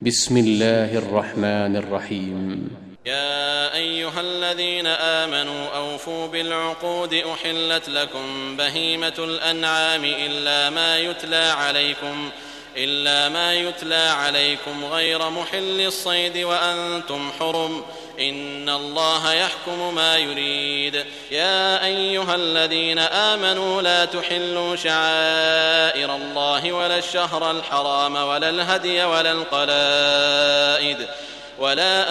بسم الله الرحمن الرحيم. يا أيها الذين آمنوا أوفوا بالعقود أحلت لكم بهيمة الأنعام إلا ما يتلى عليكم غير محل الصيد وأنتم حرم إن الله يحكم ما يريد. يا أيها الذين آمنوا لا تحلوا شعائر الله ولا الشهر الحرام ولا الهدي ولا القلائد ولا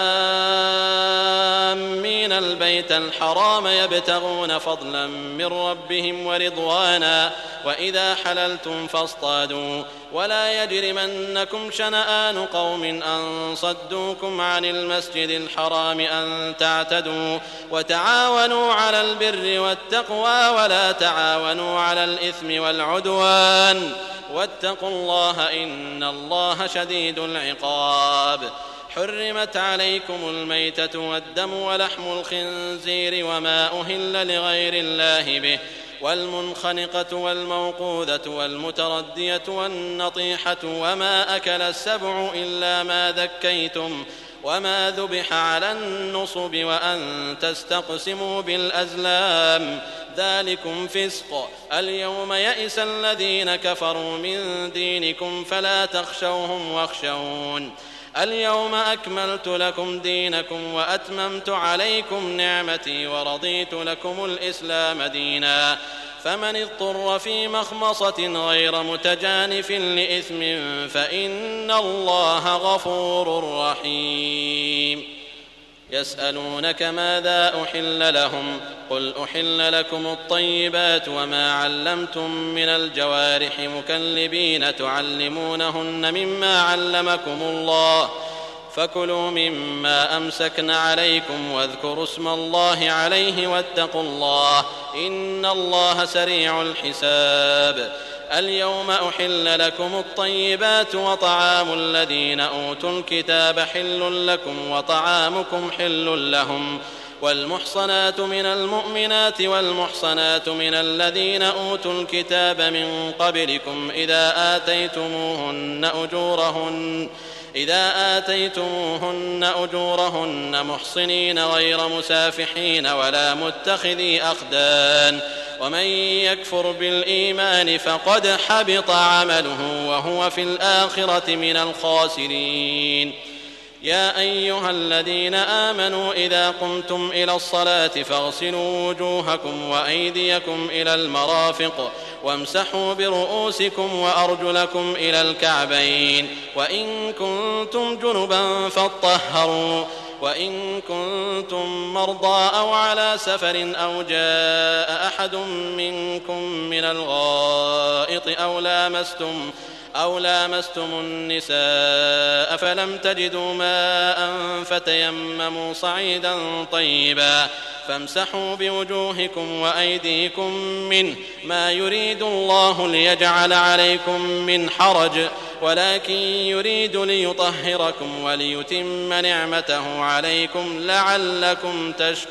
آمين البيت الحرام يبتغون فضلا من ربهم ورضوانا وإذا حللتم فاصطادوا ولا يجرمنكم شنآن قوم أن صدوكم عن المسجد الحرام أن تعتدوا وتعاونوا على البر والتقوى ولا تعاونوا على الإثم والعدوان واتقوا الله إن الله شديد العقاب. حرمت عليكم الميتة والدم ولحم الخنزير وما أهل لغير الله به والمنخنقة والموقوذة والمتردية والنطيحة وما أكل السبع إلا ما ذكيتم وما ذبح على النصب وأن تستقسموا بالأزلام ذلكم فسق. اليوم يئس الذين كفروا من دينكم فلا تخشوهم واخشون. اليوم أكملت لكم دينكم وأتممت عليكم نعمتي ورضيت لكم الإسلام دينا فمن اضطر في مخمصة غير متجانف لإثم فإن الله غفور رحيم. يسألونك ماذا أحل لهم قل أحل لكم الطيبات وما علمتم من الجوارح مكلبين تعلمونهن مما علمكم الله فكلوا مما أمسكن عليكم واذكروا اسم الله عليه واتقوا الله إن الله سريع الحساب. اليوم أحل لكم الطيبات وطعام الذين أوتوا الكتاب حل لكم وطعامكم حل لهم والمحصنات من المؤمنات والمحصنات من الذين أوتوا الكتاب من قبلكم إذا آتيتموهن أجورهن محصنين غير مسافحين ولا متخذي أخدان ومن يكفر بالإيمان فقد حبط عمله وهو في الآخرة من الخاسرين. يا أيها الذين آمنوا إذا قمتم إلى الصلاة فاغسلوا وجوهكم وأيديكم إلى المرافق وامسحوا برؤوسكم وأرجلكم إلى الكعبين وإن كنتم جنبا فاطهروا وإن كنتم مرضى أو على سفر أو جاء أحد منكم من الغائط أو لامستم النساء فلم تجدوا ماء فتيمموا صعيدا طيبا فامسحوا بوجوهكم وأيديكم منه ما يريد الله ليجعل عليكم من حرج ولكن يريد ليطهركم وليتم نعمته عليكم لعلكم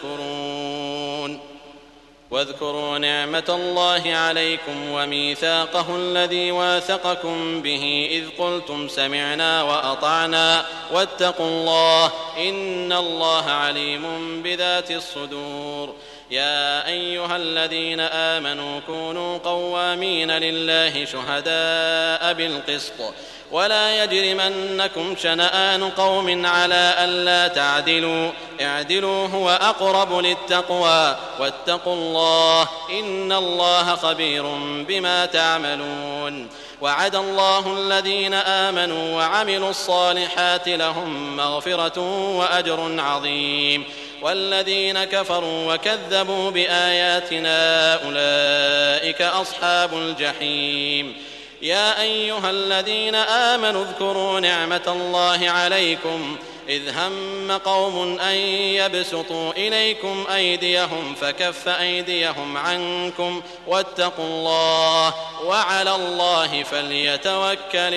تشكرون. واذكروا نعمة الله عليكم وميثاقه الذي واثقكم به إذ قلتم سمعنا وأطعنا واتقوا الله إن الله عليم بذات الصدور. يا أيها الذين آمنوا كونوا قوامين لله شهداء بالقسط ولا يجرمنكم شنآن قوم على ألا تعدلوا اعدلوا هو أقرب للتقوى واتقوا الله إن الله خبير بما تعملون. وعد الله الذين آمنوا وعملوا الصالحات لهم مغفرة وأجر عظيم والذين كفروا وكذبوا بآياتنا أولئك أصحاب الجحيم. يا أيها الذين آمنوا اذكروا نعمة الله عليكم إذ هم قوم أن يبسطوا إليكم أيديهم فكف أيديهم عنكم واتقوا الله وعلى الله فليتوكل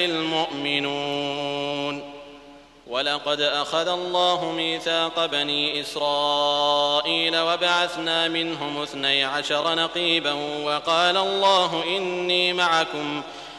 المؤمنون. ولقد أخذ الله ميثاق بني إسرائيل وبعثنا منهم 12 نقيبا وقال الله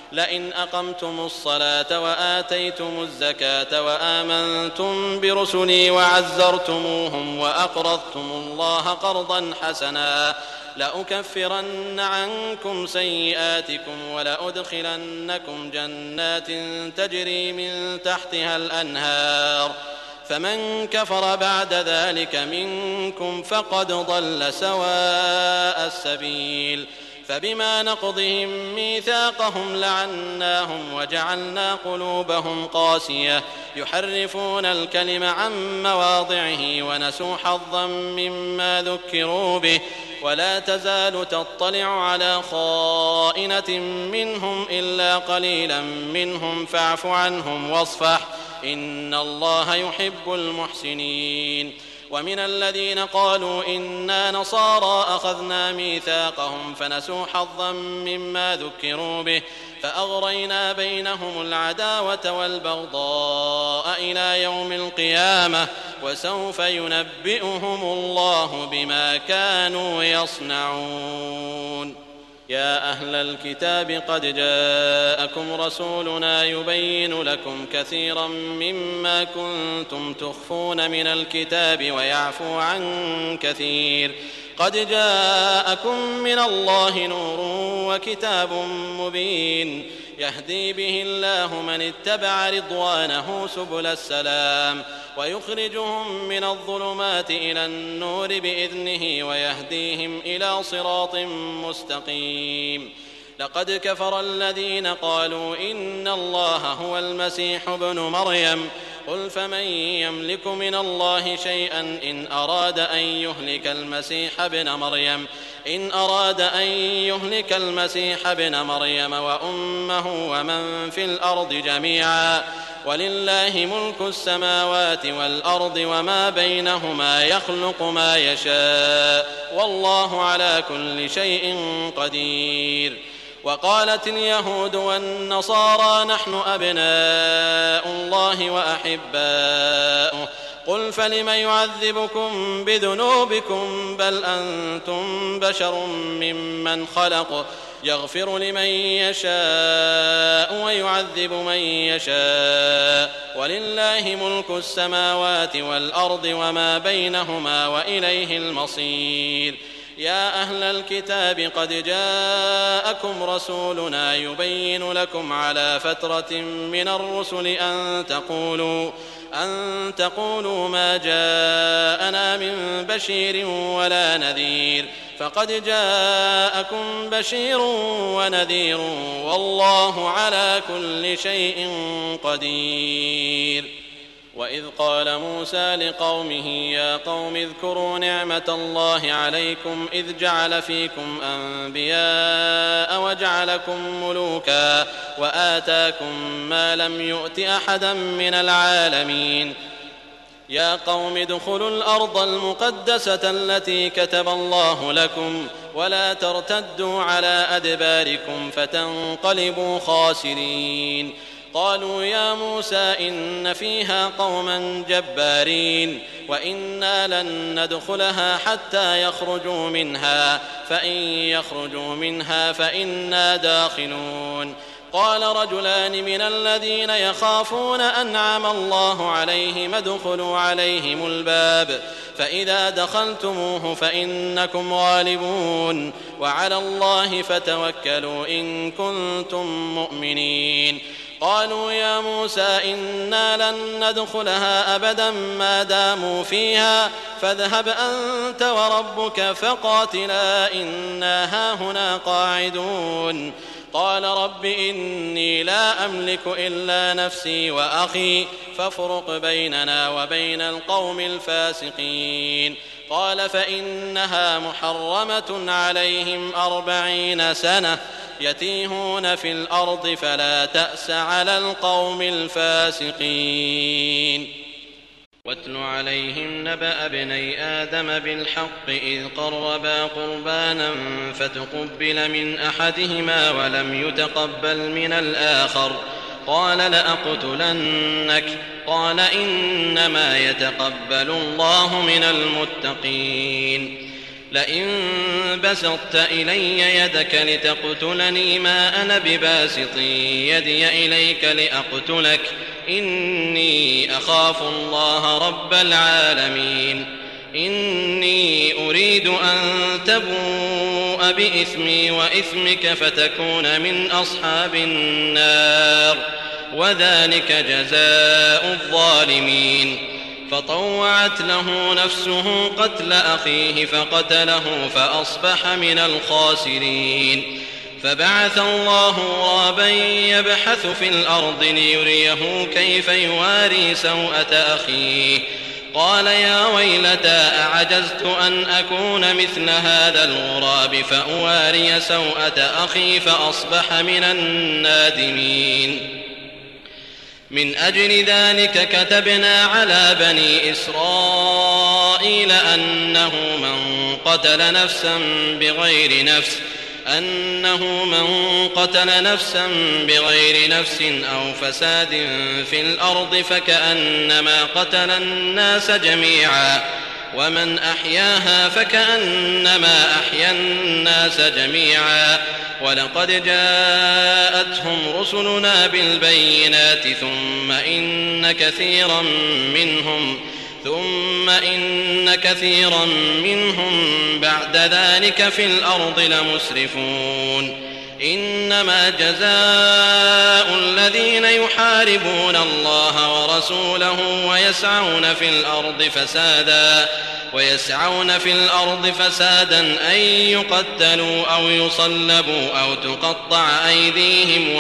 لئن أقمتم الصلاة وآتيتم الزكاة وآمنتم برسلي وعزرتموهم وأقرضتم الله قرضا حسنا لأكفرن عنكم سيئاتكم ولأدخلنكم جنات تجري من تحتها الأنهار فمن كفر بعد ذلك منكم فقد ضل سواء السبيل فبما نقضهم ميثاقهم لعناهم وجعلنا قلوبهم قاسية يحرفون الكلم عن مواضعه ونسوا حظا مما ذكروا به ولا تزال تطلع على خائنة منهم إلا قليلا منهم فاعف عنهم واصفح إن الله يحب المحسنين ومن الذين قالوا إنا نصارى أخذنا ميثاقهم فنسوا حظا مما ذكروا به فأغرينا بينهم العداوة والبغضاء إلى يوم القيامة وسوف ينبئهم الله بما كانوا يصنعون يا أهل الكتاب قد جاءكم رسولنا يبين لكم كثيرا مما كنتم تخفون من الكتاب ويعفو عن كثير قد جاءكم من الله نور وكتاب مبين يهدي به الله من اتبع رضوانه سبل السلام ويخرجهم من الظلمات إلى النور بإذنه ويهديهم إلى صراط مستقيم لقد كفر الذين قالوا إن الله هو المسيح ابن مريم قل فمن يملك من الله شيئا إن أراد أن يهلك المسيح ابن مريم وأمه ومن في الأرض جميعا ولله ملك السماوات والأرض وما بينهما يخلق ما يشاء والله على كل شيء قدير وقالت اليهود والنصارى نحن أبناء الله وأحباؤه قل فلم يعذبكم بذنوبكم بل أنتم بشر ممن خلق يغفر لمن يشاء ويعذب من يشاء ولله ملك السماوات والأرض وما بينهما وإليه المصير يا أهل الكتاب قد جاءكم رسولنا يبين لكم على فترة من الرسل أن تقولوا ما جاءنا من بشير ولا نذير فقد جاءكم بشير ونذير والله على كل شيء قدير وإذ قال موسى لقومه يا قوم اذكروا نعمة الله عليكم إذ جعل فيكم أنبياء وجعلكم ملوكا وآتاكم ما لم يؤت أحدا من العالمين يا قوم ادخلوا الأرض المقدسة التي كتب الله لكم ولا ترتدوا على أدباركم فتنقلبوا خاسرين قالوا يا موسى إن فيها قوما جبارين وإنا لن ندخلها حتى يخرجوا منها فإن يخرجوا منها فإنا داخلون قال رجلان من الذين يخافون أنعم الله عليهم ادخلوا عليهم الباب فإذا دخلتموه فإنكم غالبون وعلى الله فتوكلوا إن كنتم مؤمنين قالوا يا موسى إنا لن ندخلها أبدا ما داموا فيها فاذهب أنت وربك فقاتلا إنا هاهنا قاعدون قال رب إني لا أملك إلا نفسي وأخي فافرق بيننا وبين القوم الفاسقين قال فإنها محرمة عليهم 40 سنة يتيهون في الأرض فلا تأس على القوم الفاسقين واتل عليهم نبأ ابني آدم بالحق إذ قربا قربانا فتقبل من أحدهما ولم يتقبل من الآخر قال لأقتلنك قال إنما يتقبل الله من المتقين لئن بسطت إلي يدك لتقتلني ما أنا بباسط يدي إليك لأقتلك إني أخاف الله رب العالمين إني أريد أن تبوء بإثمي وإثمك فتكون من أصحاب النار وذلك جزاء الظالمين فطوعت له نفسه قتل أخيه فقتله فأصبح من الخاسرين فبعث الله غرابا يبحث في الأرض ليريه كيف يواري سوءة أخيه قال يا ويلتى أعجزت أن أكون مثل هذا الغراب فأواري سوءة أخي فأصبح من النادمين من أجل ذلك كتبنا على بني إسرائيل أنه من قتل نفسا بغير نفس أو فساد في الأرض فكأنما قتل الناس جميعا ومن أحياها فكأنما أحيا الناس جميعا ولقد جاءتهم رسلنا بالبينات ثم إن كثيرا منهم بعد ذلك في الأرض لمسرفون إنما جزاء الذين يحاربون الله ورسوله ويسعون في الأرض فسادا أن يقتلوا أو يصلبوا أو تقطع أيديهم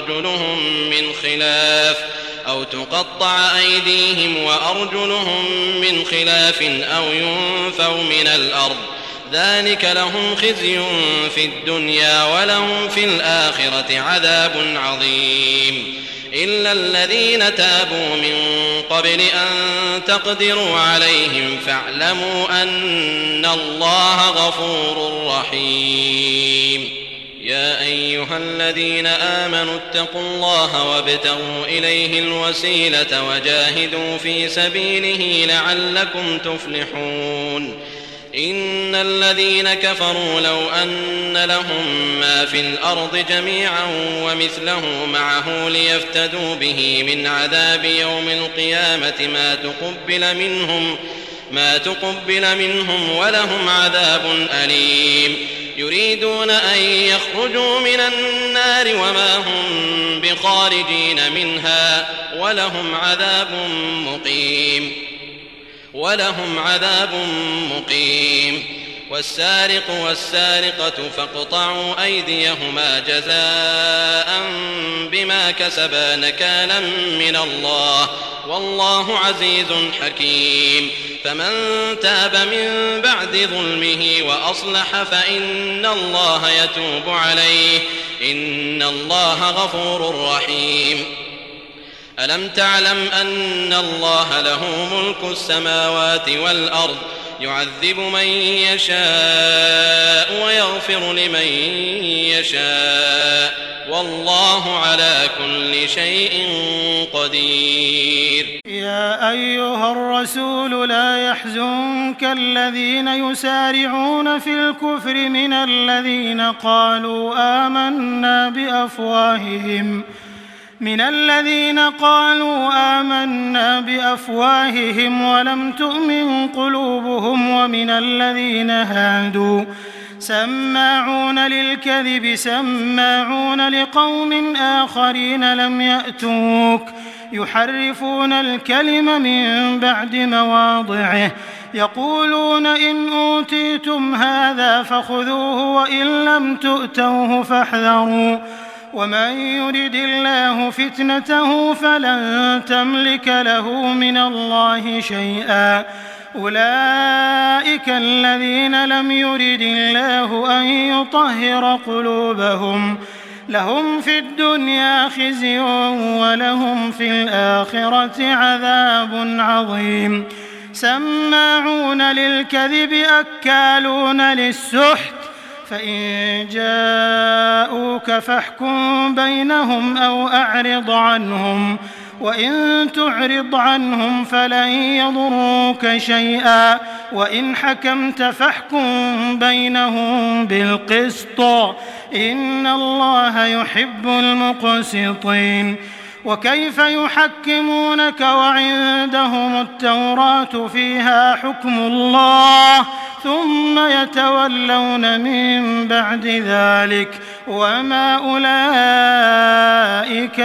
وأرجلهم من خلاف أو ينفوا من الأرض ذلك لهم خزي في الدنيا ولهم في الآخرة عذاب عظيم إلا الذين تابوا من قبل أن تقدروا عليهم فاعلموا أن الله غفور رحيم يا أيها الذين آمنوا اتقوا الله وابتغوا إليه الوسيلة وجاهدوا في سبيله لعلكم تفلحون إن الذين كفروا لو أن لهم ما في الأرض جميعا ومثله معه ليفتدوا به من عذاب يوم القيامة ما تقبل منهم ولهم عذاب أليم يريدون أن يخرجوا من النار وما هم بخارجين منها ولهم عذاب مقيم والسارق والسارقة فاقطعوا أيديهما جزاء بما كسبا نكالا من الله والله عزيز حكيم فمن تاب من بعد ظلمه وأصلح فإن الله يتوب عليه إن الله غفور رحيم ألم تعلم أن الله له ملك السماوات والأرض يعذب من يشاء ويغفر لمن يشاء والله على كل شيء قدير يا أيها الرسول لا يحزنك الذين يسارعون في الكفر من الذين قالوا آمنا بأفواههم ولم تؤمن قلوبهم ومن الذين هادوا سماعون للكذب سماعون لقوم آخرين لم يأتوك يحرفون الكلم من بعد مواضعه يقولون إن أوتيتم هذا فخذوه وإن لم تؤتوه فاحذروا ومن يرد الله فتنته فلن تملك له من الله شيئا أولئك الذين لم يرد الله أن يطهر قلوبهم لهم في الدنيا خزي ولهم في الآخرة عذاب عظيم سماعون للكذب أكالون للسحت فإن جاءوك فاحكم بينهم أو أعرض عنهم وإن تعرض عنهم فلن يضروك شيئا وإن حكمت فاحكم بينهم بالقسط إن الله يحب المقسطين. وكيف يحكمونك وعندهم التوراة فيها حكم الله ثم يتولون من بعد ذلك وما أولئك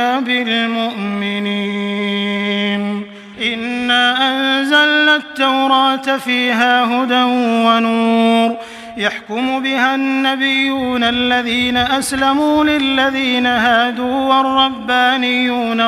بالمؤمنين. إنا أنزلنا التوراة فيها هدى ونور يحكم بها النبيون الذين أسلموا للذين هادوا والربانيون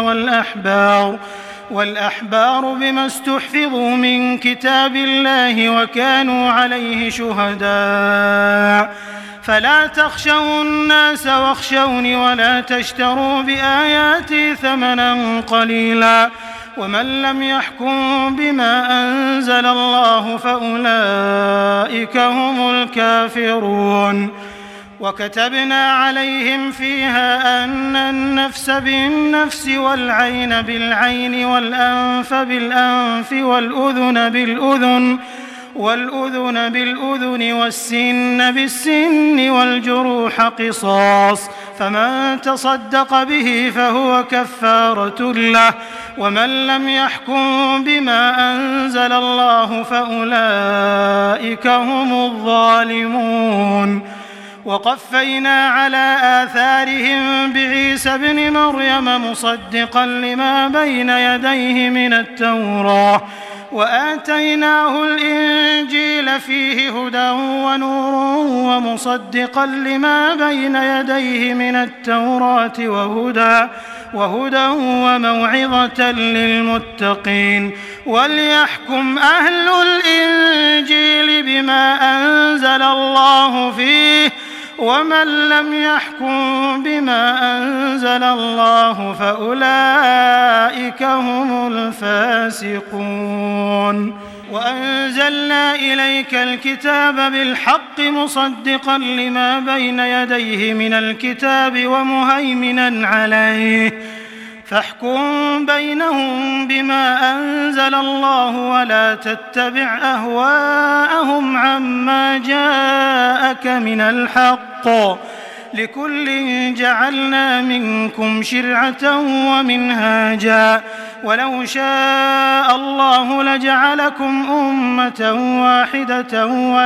والأحبار بما استحفظوا من كتاب الله وكانوا عليه شهداء فلا تخشوا الناس واخشوني ولا تشتروا بآياتي ثمنا قليلا ومن لم يحكم بما أنزل الله فأولئك هم الكافرون. وكتبنا عليهم فيها أن النفس بالنفس والعين بالعين والأنف بالأنف والأذن بالأذن والسن بالسن والجروح قصاص فمن تصدق به فهو كفارة له ومن لم يحكم بما أنزل الله فأولئك هم الظالمون. وقفينا على آثارهم بعيسى ابن مريم مصدقا لما بين يديه من التوراة وآتيناه الإنجيل فيه هدى ونور ومصدقا لما بين يديه من التوراة وهدى وموعظة للمتقين. وليحكم أهل الإنجيل بما أنزل الله فيه ومن لم يحكم بما أنزل الله فأولئك هم الفاسقون. وأنزلنا إليك الكتاب بالحق مصدقا لما بين يديه من الكتاب ومهيمنا عليه فاحكم بينهم بما أنزل الله ولا تتبع أهواءهم عما جاءك من الحق لكل جعلنا منكم شرعة ومنهاجا ولو شاء الله لجعلكم أمة واحدة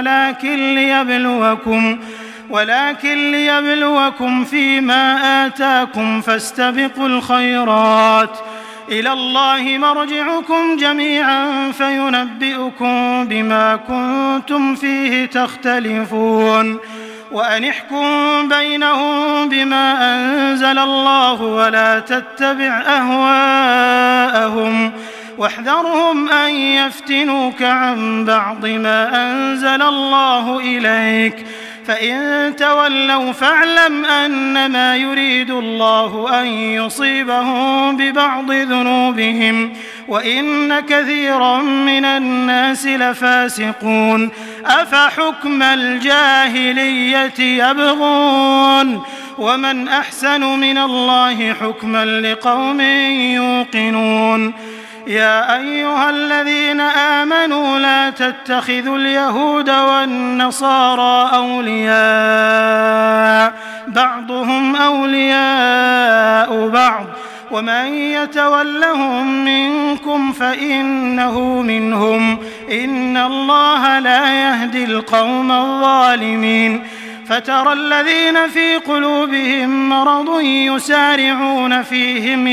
ولكن ليبلوكم فيما آتاكم فاستبقوا الخيرات إلى الله مرجعكم جميعا فينبئكم بما كنتم فيه تختلفون. وأن احكم بينهم بما أنزل الله ولا تتبع أهواءهم واحذرهم أن يفتنوك عن بعض ما أنزل الله إليك فإن تولوا فاعلم أنما يريد الله أن يصيبهم ببعض ذنوبهم وإن كثيرا من الناس لفاسقون. أفحكم الجاهلية يبغون ومن أحسن من الله حكما لقوم يوقنون. يا أيها الذين آمنوا لا تتخذوا اليهود والنصارى أولياء بعضهم أولياء بعض ومن يتولهم منكم فإنه منهم إن الله لا يهدي القوم الظالمين. فترى الذين في قلوبهم مرض يسارعون فيهم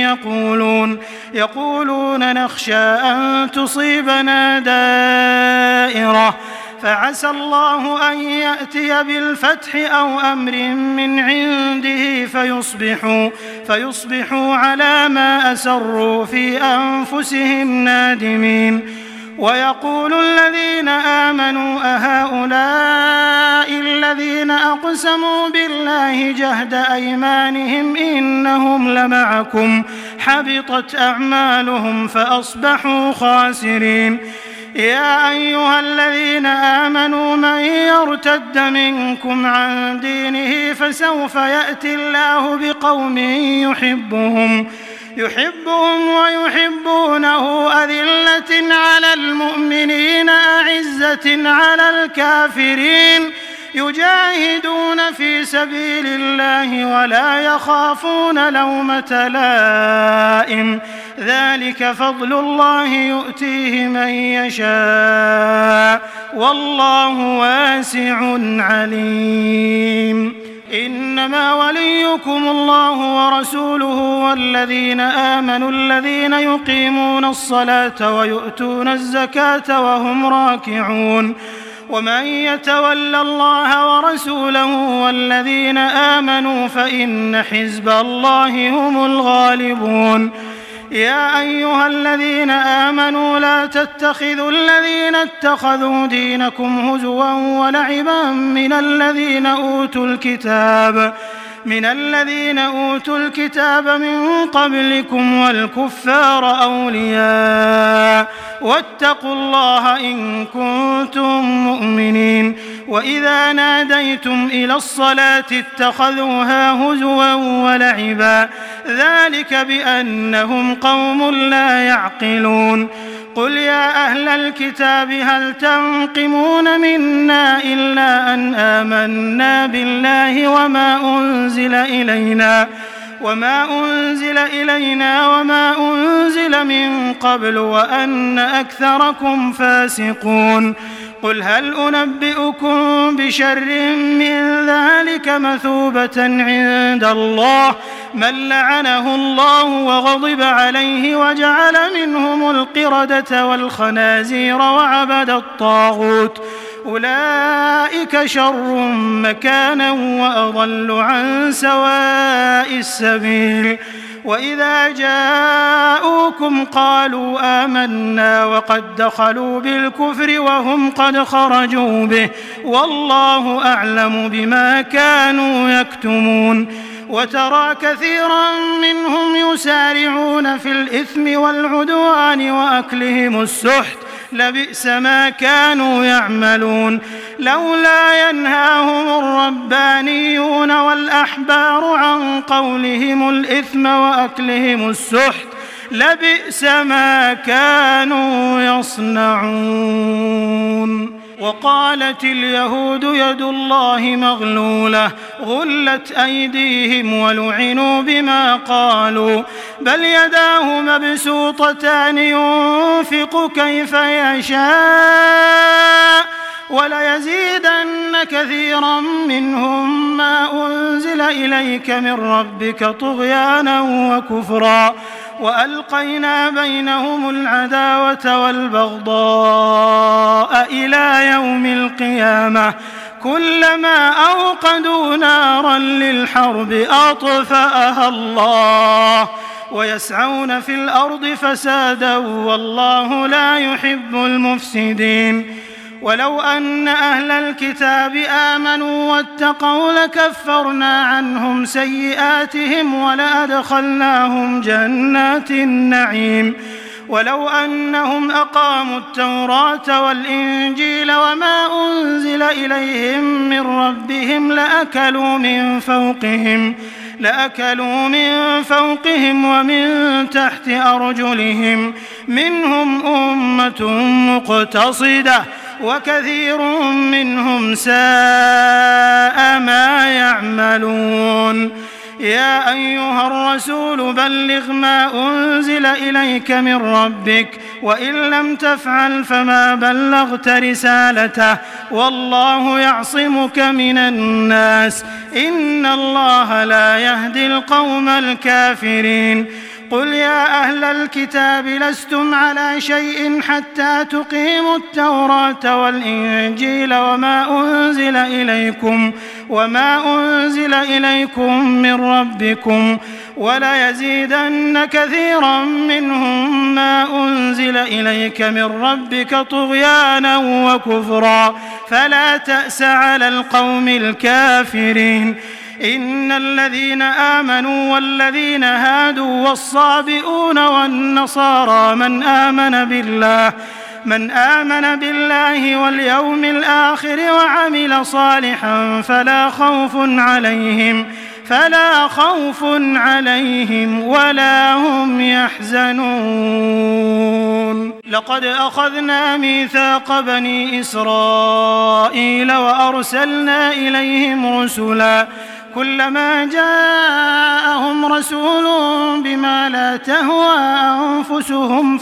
يقولون نخشى أن تصيبنا دائرة فعسى الله أن يأتي بالفتح أو أمر من عنده فيصبحوا على ما أسروا في أنفسهم نادمين. ويقول الذين آمنوا أهؤلاء الذين أقسموا بالله جهد أيمانهم إنهم لمعكم حبطت أعمالهم فأصبحوا خاسرين. يا أيها الذين آمنوا من يرتد منكم يحبهم ويحبونه أذلة على المؤمنين أعزة على الكافرين يجاهدون في سبيل الله ولا يخافون لومة لائم ذلك فضل الله يؤتيه من يشاء والله واسع عليم إنما وليكم الله ورسوله والذين آمنوا الذين يقيمون الصلاة ويؤتون الزكاة وهم راكعون ومن يتول الله ورسوله والذين آمنوا فإن حزب الله هم الغالبون يا أيها الذين آمنوا لا تتخذوا الذين اتخذوا دينكم هزوا ولعبا من الذين أوتوا الكتاب من قبلكم والكفار أولياء واتقوا الله إن كنتم مؤمنين وإذا ناديتم إلى الصلاة اتخذوها هزوا ولعبا ذلك بأنهم قوم لا يعقلون قل يا أهل الكتاب هل تنقمون منا إلا أن آمنا بالله وما أنزل إلينا وما أنزل من قبل وأن أكثركم فاسقون قل هل أنبئكم بشر من ذلك مثوبة عند الله من لعنه الله وغضب عليه وجعل منهم القردة والخنازير وعبد الطاغوت أولئك شر مكانا وأضل عن سواء السبيل وإذا جاءوكم قالوا آمنا وقد دخلوا بالكفر وهم قد خرجوا به والله أعلم بما كانوا يكتمون وترى كثيرا منهم يسارعون في الإثم والعدوان وأكلهم السحت لبئس ما كانوا يعملون لولا ينهاهم الربانيون والأحبار عن قولهم الإثم وأكلهم السحت لبئس ما كانوا يصنعون وقالت اليهود يد الله مغلولة غلت أيديهم ولعنوا بما قالوا بل يداه مبسوطتان ينفق كيف يشاء وليزيدن كثيرا منهم ما أنزل إليك من ربك طغيانا وكفرا وألقينا بينهم العداوة والبغضاء إلى يوم القيامة كلما أوقدوا نارا للحرب أطفأها الله ويسعون في الأرض فسادا والله لا يحب المفسدين ولو أن أهل الكتاب آمنوا واتقوا لكفرنا عنهم سيئاتهم ولأدخلناهم جنات النعيم ولو أنهم أقاموا التوراة والإنجيل وما أنزل إليهم من ربهم لأكلوا من فوقهم ومن تحت أرجلهم منهم أمة مقتصدة وكثير منهم ساء ما يعملون يا أيها الرسول بلغ ما أنزل إليك من ربك وإن لم تفعل فما بلغت رسالته والله يعصمك من الناس إن الله لا يهدي القوم الكافرين قل يا أهل الكتاب لستم على شيء حتى تقيموا التوراة والإنجيل وما أنزل إليكم من ربكم وليزيدن كثيرا منهم ما أنزل إليك من ربك طغيانا وكفرا فلا تأس على القوم الكافرين إن الذين آمنوا والذين هادوا والصابئون والنصارى من آمن بالله واليوم الآخر وعمل صالحا فلا خوف عليهم ولا هم يحزنون. لقد أخذنا ميثاق بني إسرائيل وأرسلنا إليهم رسلا كلما جاءهم رسول بما لا تهوى أنفسهم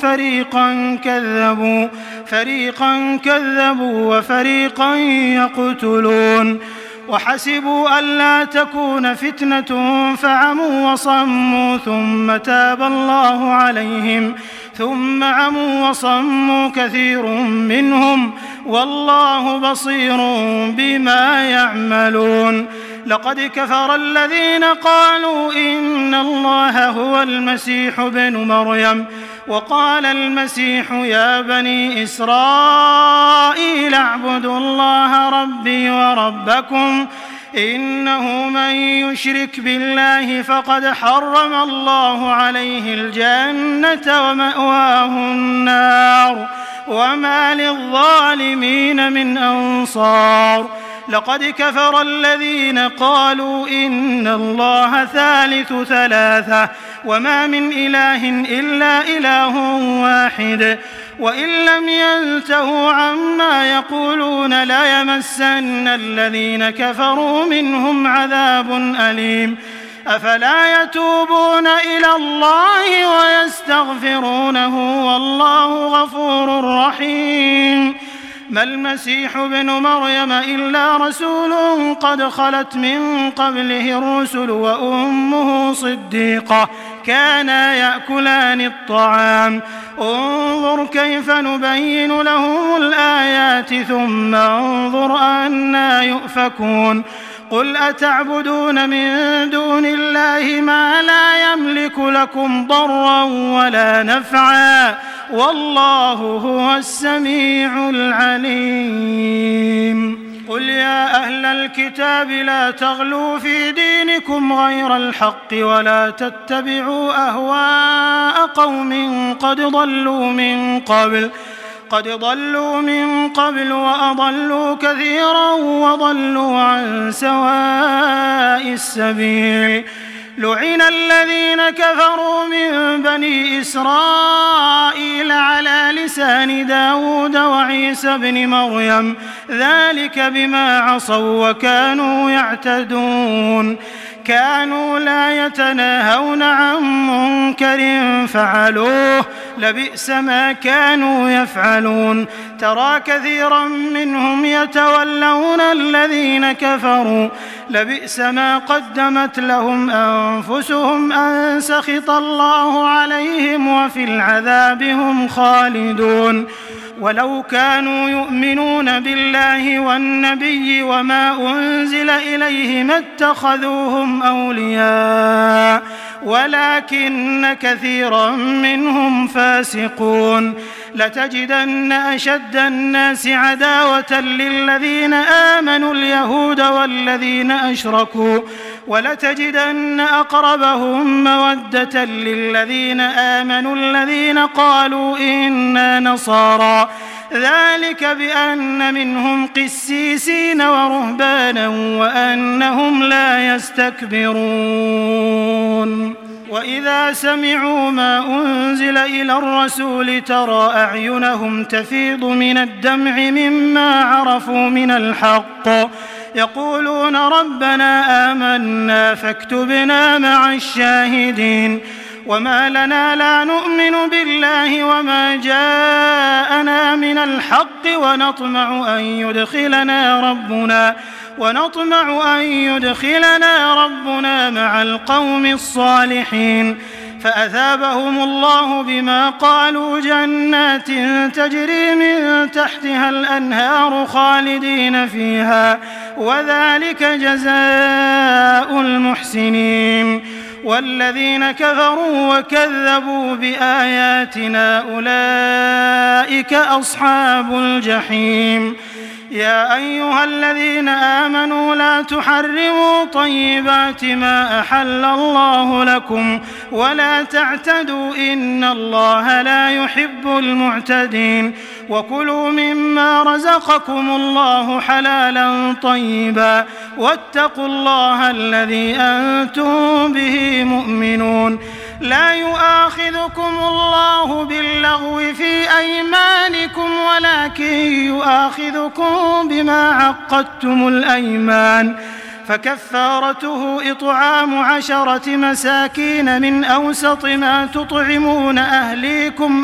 فريقا كذبوا وفريقا يقتلون وحسبوا ألا تكون فتنة فعموا وصموا ثم عموا وصموا كثير منهم والله بصير بما يعملون. لقد كفر الذين قالوا إن الله هو المسيح ابن مريم وقال المسيح يا بني إسرائيل اعبدوا الله ربي وربكم إنه من يشرك بالله فقد حرم الله عليه الجنة ومأواه النار وما للظالمين من أنصار. لقد كفر الذين قالوا إن الله ثالث ثلاثة وما من إله إلا إله واحد وإن لم ينتهوا عما يقولون ليمسن الذين كفروا منهم عذاب أليم. أفلا يتوبون إلى الله ويستغفرونه والله غفور رحيم. ما المسيح ابن مريم إلا رسول قد خلت من قبله الرسل وأمه صديقة كانا يأكلان الطعام انظر كيف نبين لهم الآيات ثم انظر أنى يؤفكون. قل أتعبدون من دون الله ما لا يملك لكم ضرا ولا نفعا والله هو السميع العليم. قل يا أهل الكتاب لا تغلوا في دينكم غير الحق ولا تتبعوا أهواء قوم قد ضلوا من قبل وأضلوا كثيرا وضلوا عن سواء السبيل. لعن الذين كفروا من بني إسرائيل على لسان داود وعيسى بن مريم ذلك بما عصوا وكانوا يعتدون. كانوا لا يتناهون عن منكر فعلوه لبئس ما كانوا يفعلون. ترى كثيرا منهم يتولون الذين كفروا لبئس ما قدمت لهم أنفسهم أن سخط الله عليهم وفي العذاب هم خالدون. ولو كانوا يؤمنون بالله والنبي وما أنزل إليه ما اتخذوهم أولياء ولكن كثيرا منهم فاسقون. لتجدن أشد الناس عداوة للذين آمنوا اليهود والذين أشركوا ولتجدن أقربهم مودة للذين آمنوا الذين قالوا إنا نصارى ذلك بأن منهم قسيسين ورهبانا وأنهم لا يستكبرون. وإذا سمعوا ما أنزل إلى الرسول ترى أعينهم تفيض من الدمع مما عرفوا من الحق يقولون ربنا آمنا فاكتبنا مع الشاهدين. وما لنا لا نؤمن بالله وما جاءنا من الحق ونطمع أن يدخلنا ربنا مع القوم الصالحين. فأثابهم الله بما قالوا جنات تجري من تحتها الأنهار خالدين فيها وذلك جزاء المحسنين. والذين كفروا وكذبوا بآياتنا أولئك أصحاب الجحيم. يا أيها الذين آمنوا لا تحرموا طيبات ما أحل الله لكم ولا تعتدوا إن الله لا يحب المعتدين وكلوا مما رزقكم الله حلالا طيبا واتقوا الله الذي أنتم به مؤمنون لا يؤاخذكم الله باللغو في أيمانكم ولكن يؤاخذكم بما عقدتم الأيمان فكفارته إطعام 10 مساكين من أوسط ما تطعمون أهليكم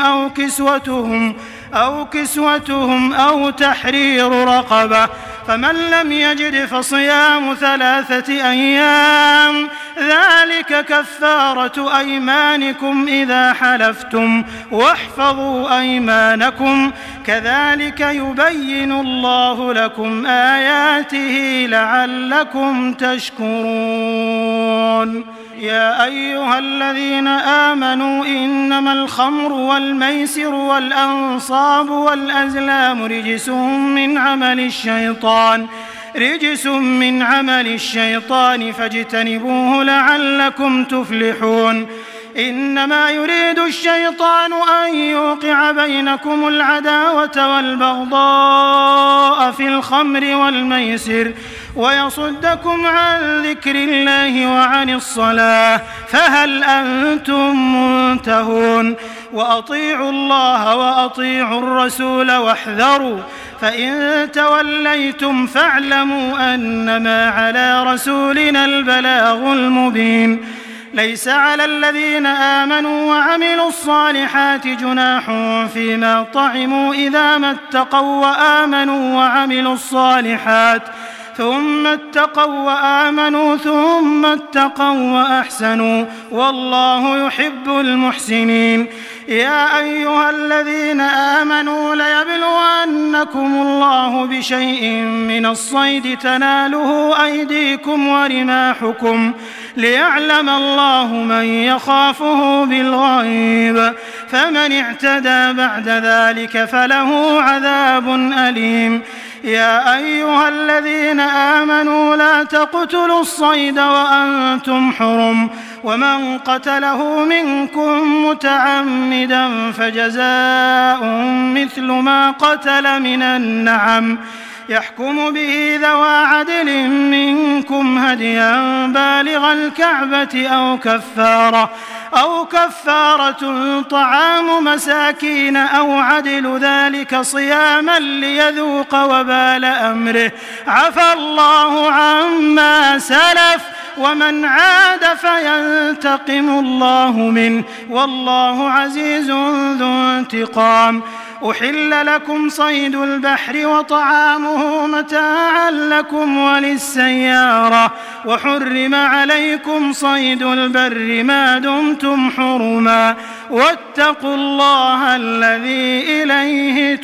أو كسوتهم أو تحرير رقبة فمن لم يجد فصيام 3 أيام ذلك كفارة أيمانكم إذا حلفتم واحفظوا أيمانكم كذلك يبين الله لكم آياته لعلكم تشكرون يا أيها الذين آمنوا إنما الخمر والميسر والأنصاب والأزلام رجس من عمل الشيطان فاجتنبوه لعلكم تفلحون إنما يريد الشيطان أن يوقع بينكم العداوة والبغضاء في الخمر والميسر ويصدكم عن ذكر الله وعن الصلاة فهل أنتم منتهون وأطيعوا الله وأطيعوا الرسول واحذروا فإن توليتم فاعلموا أنما على رسولنا البلاغ المبين ليس على الذين آمنوا وعملوا الصالحات جناح فيما طعموا إذا ما اتقوا وآمنوا وعملوا الصالحات ثم اتقوا وآمنوا ثم اتقوا وأحسنوا والله يحب المحسنين يا أيها الذين آمنوا ليبلونكم الله بشيء من الصيد تناله أيديكم ورماحكم ليعلم الله من يخافه بالغيب فمن اعتدى بعد ذلك فله عذاب أليم يا أيها الذين آمنوا لا تقتلوا الصيد وأنتم حرم ومن قتله منكم متعمدا فجزاء مثل ما قتل من النعم يحكم به ذوى عدل منكم هديا بالغ الكعبة أو كفارة طعام مساكين أو عدل ذلك صياما ليذوق وبال أمره عفى الله عما سلف ومن عاد فينتقم الله منه والله عزيز ذو انتقام أحل لكم صيد البحر وطعامه متاعا لكم وللسيارة وحرم عليكم صيد البر ما دمتم حرما واتقوا الله الذي إليه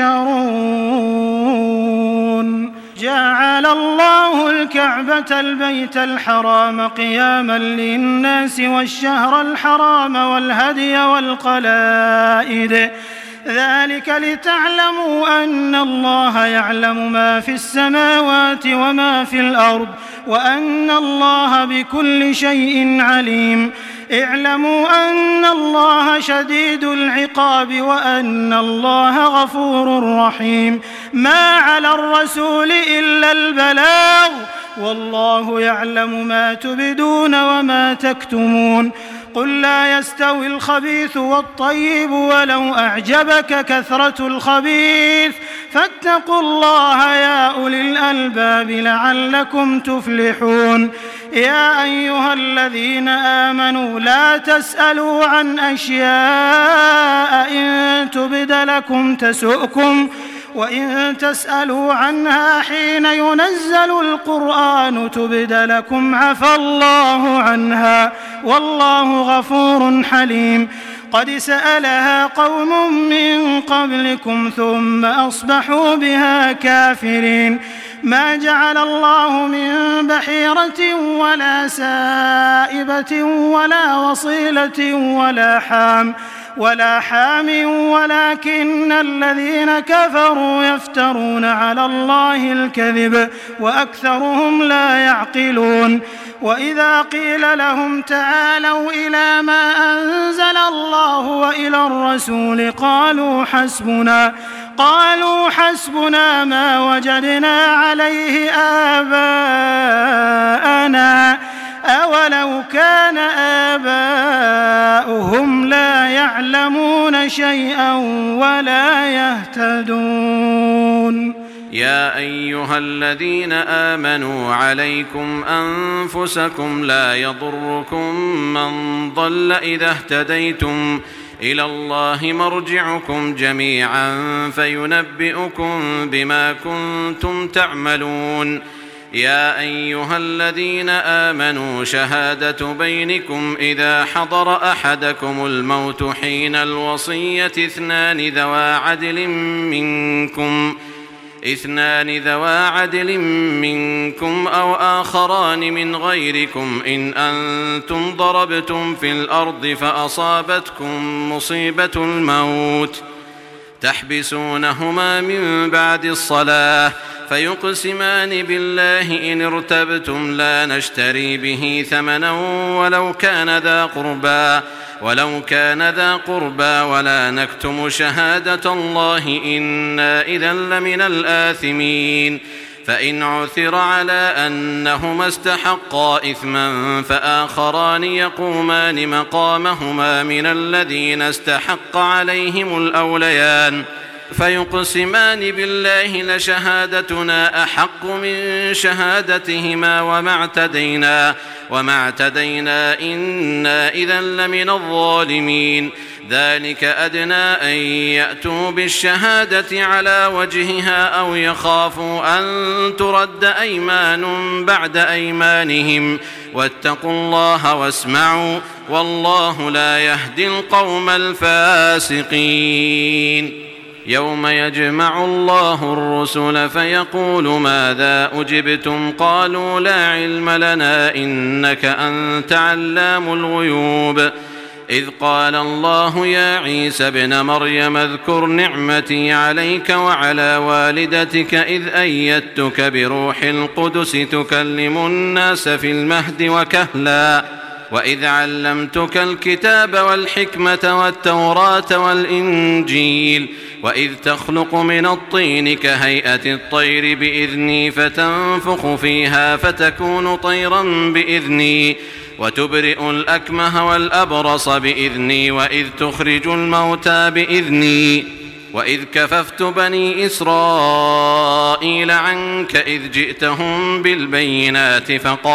تحشرون جعل الله الكعبة البيت الحرام قياما للناس والشهر الحرام والهدي والقلائد ذلك لتعلموا أن الله يعلم ما في السماوات وما في الأرض وأن الله بكل شيء عليم اعلموا أن الله شديد العقاب وأن الله غفور رحيم ما على الرسول إلا البلاغ والله يعلم ما تبدون وما تكتمون قل لا يستوي الخبيث والطيب ولو أعجبك كثرة الخبيث فاتقوا الله يا أولي الألباب لعلكم تفلحون يا أيها الذين آمنوا لا تسألوا عن أشياء إن تبد لكم تسؤكم وإن تسألوا عنها حين ينزل القرآن تبد لكم عفى الله عنها والله غفور حليم قد سألها قوم من قبلكم ثم أصبحوا بها كافرين ما جعل الله من بحيرة ولا سائبة ولا وصيلة ولا حام ولا حام ولكن الذين كفروا يفترون على الله الكذب وأكثرهم لا يعقلون وإذا قيل لهم تعالوا إلى ما أنزل الله وإلى الرسول قالوا حسبنا ما وجدنا عليه آباءنا أولو كان آباؤهم لا يعلمون شيئا ولا يهتدون يا أيها الذين آمنوا عليكم أنفسكم لا يضركم من ضل إذا اهتديتم إلى الله مرجعكم جميعا فينبئكم بما كنتم تعملون يا أيها الذين آمنوا شهادة بينكم إذا حضر أحدكم الموت حين الوصية اثنان ذوا عدل منكم أو آخران من غيركم إن أنتم ضربتم في الأرض فأصابتكم مصيبة الموت تحبسونهما من بعد الصلاة فيقسمان بالله إن ارتبتم لا نشتري به ثمنا ولو كان ذا قربى ولا نكتم شهادة الله إنا إذا لمن الآثمين فإن عثر على أنهما استحقا إثما فآخران يقومان مقامهما من الذين استحق عليهم الأوليان فيقسمان بالله لشهادتنا أحق من شهادتهما وما اعتدينا إنا إذا لمن الظالمين ذلك أدنى أن يأتوا بالشهادة على وجهها أو يخافوا أن ترد أيمان بعد أيمانهم واتقوا الله واسمعوا والله لا يهدي القوم الفاسقين يوم يجمع الله الرسل فيقول ماذا أجبتم قالوا لا علم لنا إنك أنت علام الغيوب إذ قال الله يا عيسى ابن مريم اذكر نعمتي عليك وعلى والدتك إذ أيدتك بروح القدس تكلم الناس في المهد وكهلا وإذ علمتك الكتاب والحكمة والتوراة والإنجيل وإذ تخلق من الطين كهيئة الطير بإذني فتنفخ فيها فتكون طيرا بإذني وتبرئ الأكمه والأبرص بإذني وإذ تخرج الموتى بإذني وإذ كففت بني إسرائيل عنك إذ جئتهم بالبينات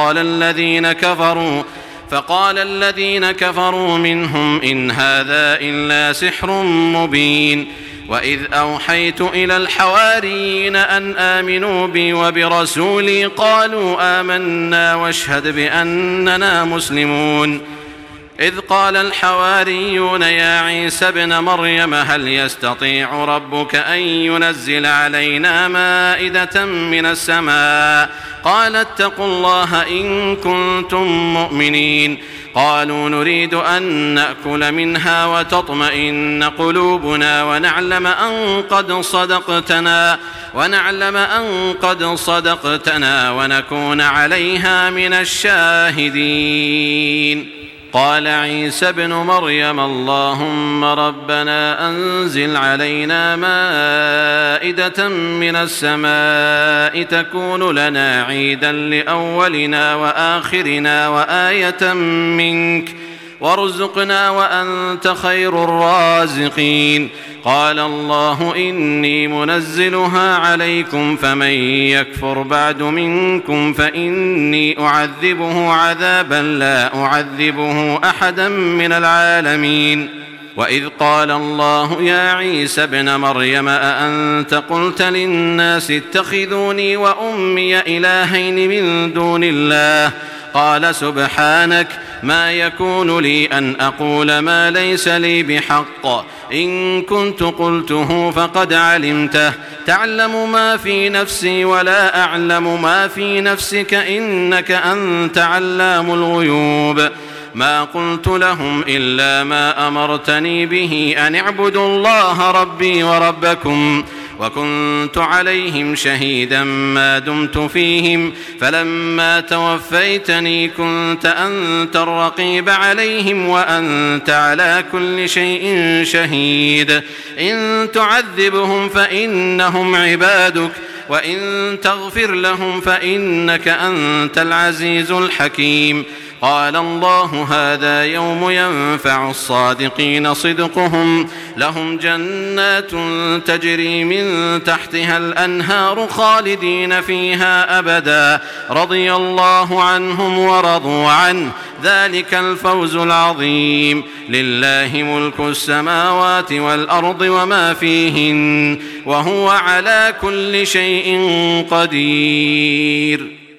فقال الذين كفروا منهم إن هذا إلا سحر مبين وإذ أوحيت إلى الحواريين أن آمنوا بي وبرسولي قالوا آمنا واشهد بأننا مسلمون إذ قال الحواريون يا عيسى ابن مريم هل يستطيع ربك أن ينزل علينا مائدة من السماء قال اتقوا الله إن كنتم مؤمنين قالوا نريد أن نأكل منها وتطمئن قلوبنا ونعلم أن قد صدقتنا ونكون عليها من الشاهدين قال عيسى ابن مريم اللهم ربنا أنزل علينا مائدة من السماء تكون لنا عيدا لأولنا وآخرنا وآية منك وارزقنا وأنت خير الرازقين قال الله إني منزلها عليكم فمن يكفر بعد منكم فإني أعذبه عذابا لا أعذبه أحدا من العالمين وإذ قال الله يا عيسى ابن مريم أأنت قلت للناس اتخذوني وأمي إلهين من دون الله قال سبحانك ما يكون لي أن أقول ما ليس لي بحق إن كنت قلته فقد علمته تعلم ما في نفسي ولا أعلم ما في نفسك إنك أنت علام الغيوب ما قلت لهم إلا ما أمرتني به أن اعبدوا الله ربي وربكم وكنت عليهم شهيدا ما دمت فيهم فلما توفيتني كنت أنت الرقيب عليهم وأنت على كل شيء شهيد إن تعذبهم فإنهم عبادك وإن تغفر لهم فإنك أنت العزيز الحكيم قال الله هذا يوم ينفع الصادقين صدقهم لهم جنات تجري من تحتها الأنهار خالدين فيها أبدا رضي الله عنهم ورضوا عنه ذلك الفوز العظيم لله ملك السماوات والأرض وما فيهن وهو على كل شيء قدير